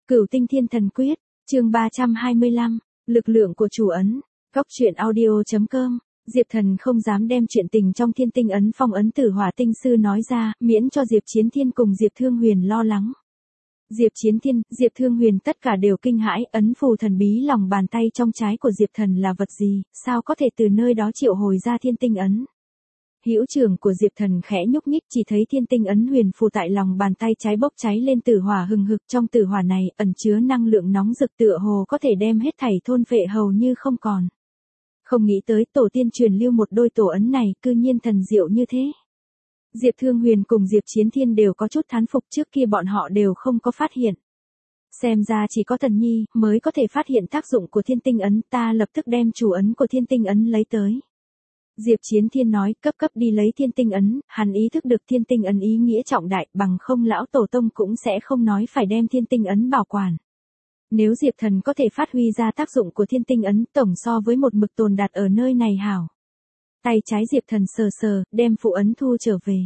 Cửu Tinh Thiên Thần Quyết, chương 325, lực lượng của chủ ấn. Góc truyện audio.com. Diệp Thần không dám đem chuyện tình trong Thiên Tinh ấn phong ấn Tử Hỏa Tinh Sư nói ra, miễn cho Diệp Chiến Thiên cùng Diệp Thương Huyền lo lắng. Diệp Chiến Thiên, Diệp Thương Huyền tất cả đều kinh hãi, ấn phù thần bí lòng bàn tay trong trái của Diệp Thần là vật gì, sao có thể từ nơi đó triệu hồi ra Thiên Tinh ấn. Hữu trưởng của Diệp Thần khẽ nhúc nhích, chỉ thấy Thiên Tinh ấn huyền phù tại lòng bàn tay trái bốc cháy lên tử hỏa hừng hực, trong tử hỏa này ẩn chứa năng lượng nóng rực tựa hồ có thể đem hết thảy thôn phệ hầu như không còn. Không nghĩ tới tổ tiên truyền lưu một đôi tổ ấn này cư nhiên thần diệu như thế. Diệp Thương Huyền cùng Diệp Chiến Thiên đều có chút thán phục, trước kia bọn họ đều không có phát hiện. Xem ra chỉ có Thần Nhi mới có thể phát hiện tác dụng của Thiên Tinh ấn, ta lập tức đem chủ ấn của Thiên Tinh ấn lấy tới. Diệp Chiến Thiên nói, cấp đi lấy Thiên Tinh ấn, hắn ý thức được Thiên Tinh ấn ý nghĩa trọng đại, bằng không lão tổ tông cũng sẽ không nói phải đem Thiên Tinh ấn bảo quản. Nếu Diệp Thần có thể phát huy ra tác dụng của Thiên Tinh ấn, tổng so với một mực tồn đặt ở nơi này hảo. Tay trái Diệp Thần sờ, đem phụ ấn thu trở về.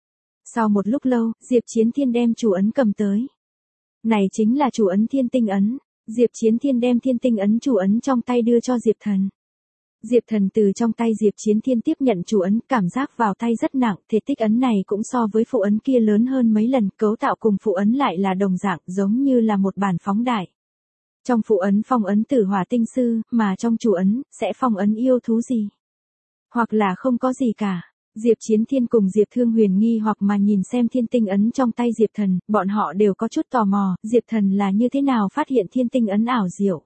Sau một lúc lâu, Diệp Chiến Thiên đem chủ ấn cầm tới. Này chính là chủ ấn Thiên Tinh ấn. Diệp Chiến Thiên đem Thiên Tinh ấn chủ ấn trong tay đưa cho Diệp Thần. Diệp Thần từ trong tay Diệp Chiến Thiên tiếp nhận chủ ấn, cảm giác vào tay rất nặng, thể tích ấn này cũng so với phụ ấn kia lớn hơn mấy lần, cấu tạo cùng phụ ấn lại là đồng dạng, giống như là một bản phóng đại. Trong phụ ấn phong ấn Tử Hỏa Tinh Sư, mà trong chủ ấn, sẽ phong ấn yêu thú gì? Hoặc là không có gì cả. Diệp Chiến Thiên cùng Diệp Thương Huyền nghi hoặc mà nhìn xem Thiên Tinh ấn trong tay Diệp Thần, bọn họ đều có chút tò mò, Diệp Thần là như thế nào phát hiện Thiên Tinh ấn ảo diệu.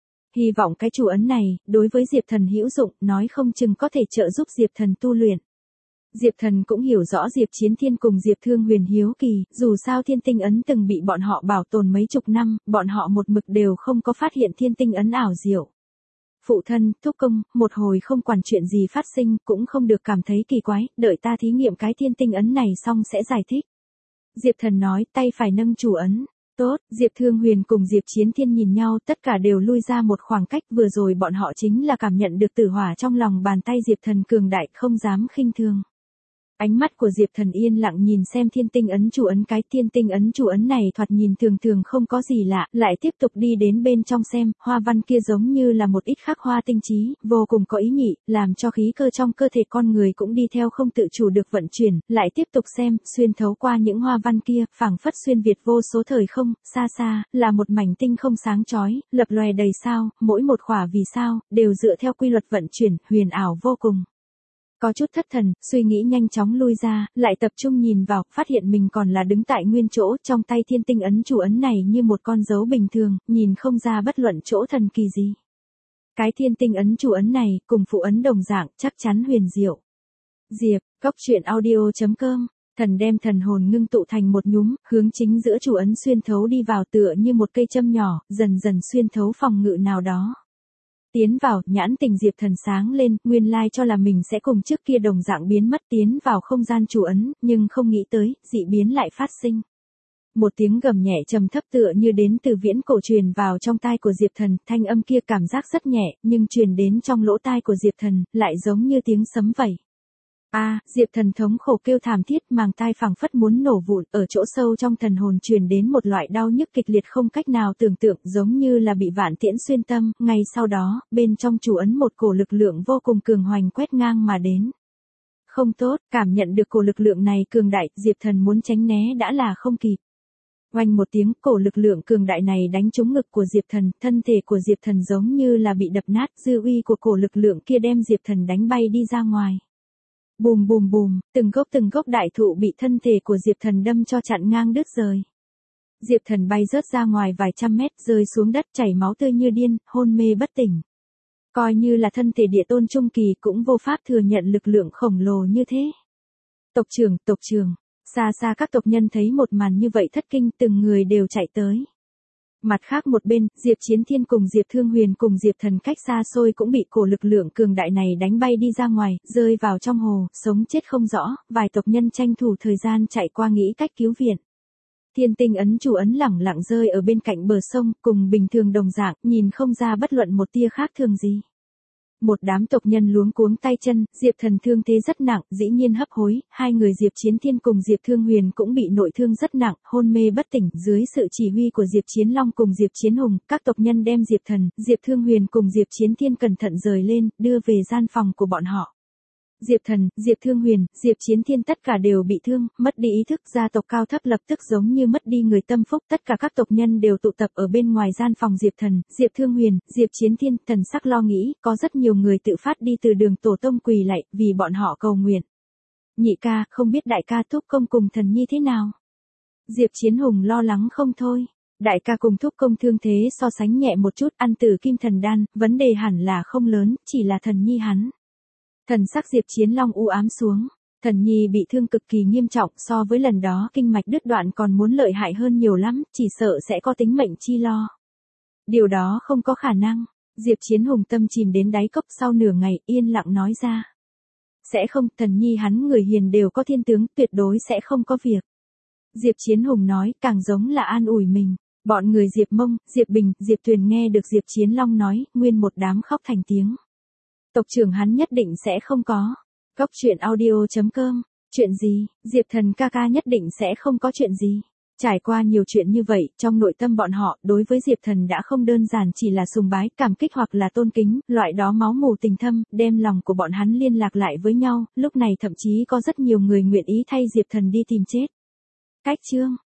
Hy vọng cái chủ ấn này, đối với Diệp Thần hữu dụng, nói không chừng có thể trợ giúp Diệp Thần tu luyện. Diệp Thần cũng hiểu rõ Diệp Chiến Thiên cùng Diệp Thương Huyền hiếu kỳ, dù sao Thiên Tinh ấn từng bị bọn họ bảo tồn mấy chục năm, bọn họ một mực đều không có phát hiện Thiên Tinh ấn ảo diệu. Phụ thân, thúc công, một hồi không quản chuyện gì phát sinh, cũng không được cảm thấy kỳ quái, đợi ta thí nghiệm cái Thiên Tinh ấn này xong sẽ giải thích. Diệp Thần nói, tay phải nâng chủ ấn. Tốt, Diệp Thương Huyền cùng Diệp Chiến Thiên nhìn nhau, tất cả đều lui ra một khoảng cách, vừa rồi bọn họ chính là cảm nhận được tử hỏa trong lòng bàn tay Diệp Thần cường đại, không dám khinh thường. Ánh mắt của Diệp Thần yên lặng nhìn xem Thiên Tinh ấn chủ ấn, cái Thiên Tinh ấn chủ ấn này thoạt nhìn thường không có gì lạ, lại tiếp tục đi đến bên trong xem, hoa văn kia giống như là một ít khắc hoa tinh trí, vô cùng có ý nhị, làm cho khí cơ trong cơ thể con người cũng đi theo không tự chủ được vận chuyển, lại tiếp tục xem, xuyên thấu qua những hoa văn kia, phảng phất xuyên việt vô số thời không, xa là một mảnh tinh không sáng chói, lập lòe đầy sao, mỗi một khỏa vì sao, đều dựa theo quy luật vận chuyển, huyền ảo vô cùng. Có chút thất thần, suy nghĩ nhanh chóng lui ra, lại tập trung nhìn vào, phát hiện mình còn là đứng tại nguyên chỗ, trong tay Thiên Tinh ấn chủ ấn này như một con dấu bình thường, nhìn không ra bất luận chỗ thần kỳ gì. Cái Thiên Tinh ấn chủ ấn này, cùng phụ ấn đồng dạng, chắc chắn huyền diệu. Diệp, góc truyện audio.com, thần đem thần hồn ngưng tụ thành một nhúm, hướng chính giữa chủ ấn xuyên thấu đi vào tựa như một cây châm nhỏ, dần xuyên thấu phòng ngự nào đó. Tiến vào, nhãn tình Diệp Thần sáng lên, nguyên lai cho là mình sẽ cùng trước kia đồng dạng biến mất, tiến vào không gian chủ ấn, nhưng không nghĩ tới, dị biến lại phát sinh. Một tiếng gầm nhẹ trầm thấp tựa như đến từ viễn cổ truyền vào trong tai của Diệp Thần, thanh âm kia cảm giác rất nhẹ, nhưng truyền đến trong lỗ tai của Diệp Thần, lại giống như tiếng sấm vậy. Diệp Thần thống khổ kêu thảm thiết, màng tai phảng phất muốn nổ vụn, ở chỗ sâu trong thần hồn truyền đến một loại đau nhức kịch liệt không cách nào tưởng tượng, giống như là bị vạn tiễn xuyên tâm, ngay sau đó, bên trong chủ ấn một cổ lực lượng vô cùng cường hoành quét ngang mà đến. Không tốt, cảm nhận được cổ lực lượng này cường đại, Diệp Thần muốn tránh né đã là không kịp. Oanh một tiếng, cổ lực lượng cường đại này đánh trúng ngực của Diệp Thần, thân thể của Diệp Thần giống như là bị đập nát, dư uy của cổ lực lượng kia đem Diệp Thần đánh bay đi ra ngoài. Bùm, từng gốc đại thụ bị thân thể của Diệp Thần đâm cho chặn ngang đứt rời. Diệp Thần bay rớt ra ngoài vài trăm mét, rơi xuống đất chảy máu tươi như điên, hôn mê bất tỉnh. Coi như là thân thể địa tôn trung kỳ cũng vô pháp thừa nhận lực lượng khổng lồ như thế. Tộc trưởng, xa các tộc nhân thấy một màn như vậy thất kinh, từng người đều chạy tới. Mặt khác một bên, Diệp Chiến Thiên cùng Diệp Thương Huyền cùng Diệp Thần cách xa xôi cũng bị cổ lực lượng cường đại này đánh bay đi ra ngoài, rơi vào trong hồ, sống chết không rõ, vài tộc nhân tranh thủ thời gian chạy qua nghĩ cách cứu viện. Thiên Tinh ấn chủ ấn lẳng lặng rơi ở bên cạnh bờ sông, cùng bình thường đồng dạng, nhìn không ra bất luận một tia khác thường gì. Một đám tộc nhân luống cuống tay chân, Diệp Thần thương thế rất nặng, dĩ nhiên hấp hối, hai người Diệp Chiến Thiên cùng Diệp Thương Huyền cũng bị nội thương rất nặng, hôn mê bất tỉnh, dưới sự chỉ huy của Diệp Chiến Long cùng Diệp Chiến Hùng, các tộc nhân đem Diệp Thần, Diệp Thương Huyền cùng Diệp Chiến Thiên cẩn thận rời lên, đưa về gian phòng của bọn họ. Diệp Thần, Diệp Thương Huyền, Diệp Chiến Thiên tất cả đều bị thương, mất đi ý thức, gia tộc cao thấp lập tức giống như mất đi người tâm phúc, tất cả các tộc nhân đều tụ tập ở bên ngoài gian phòng Diệp Thần, Diệp Thương Huyền, Diệp Chiến Thiên, thần sắc lo nghĩ, có rất nhiều người tự phát đi từ đường tổ tông quỳ lạy, vì bọn họ cầu nguyện. Nhị ca, không biết đại ca Thúc Công cùng Thần Nhi thế nào? Diệp Chiến Hùng lo lắng không thôi. Đại ca cùng Thúc Công thương thế so sánh nhẹ một chút, ăn tử kim thần đan, vấn đề hẳn là không lớn, chỉ là Thần Nhi hắn. Thần sắc Diệp Chiến Long u ám xuống, Thần Nhi bị thương cực kỳ nghiêm trọng, so với lần đó kinh mạch đứt đoạn còn muốn lợi hại hơn nhiều lắm, chỉ sợ sẽ có tính mệnh chi lo. Điều đó không có khả năng, Diệp Chiến Hùng tâm chìm đến đáy cốc, sau nửa ngày, yên lặng nói ra. Sẽ không, Thần Nhi hắn người hiền đều có thiên tướng, tuyệt đối sẽ không có việc. Diệp Chiến Hùng nói, càng giống là an ủi mình. Bọn người Diệp Mông, Diệp Bình, Diệp Tuyền nghe được Diệp Chiến Long nói, nguyên một đám khóc thành tiếng. Tộc trưởng hắn nhất định sẽ không có. Cốc truyện audio.com. Chuyện gì? Diệp Thần ca ca nhất định sẽ không có chuyện gì. Trải qua nhiều chuyện như vậy, trong nội tâm bọn họ, đối với Diệp Thần đã không đơn giản chỉ là sùng bái, cảm kích hoặc là tôn kính, loại đó máu mù tình thâm, đem lòng của bọn hắn liên lạc lại với nhau, lúc này thậm chí có rất nhiều người nguyện ý thay Diệp Thần đi tìm chết. Cách chương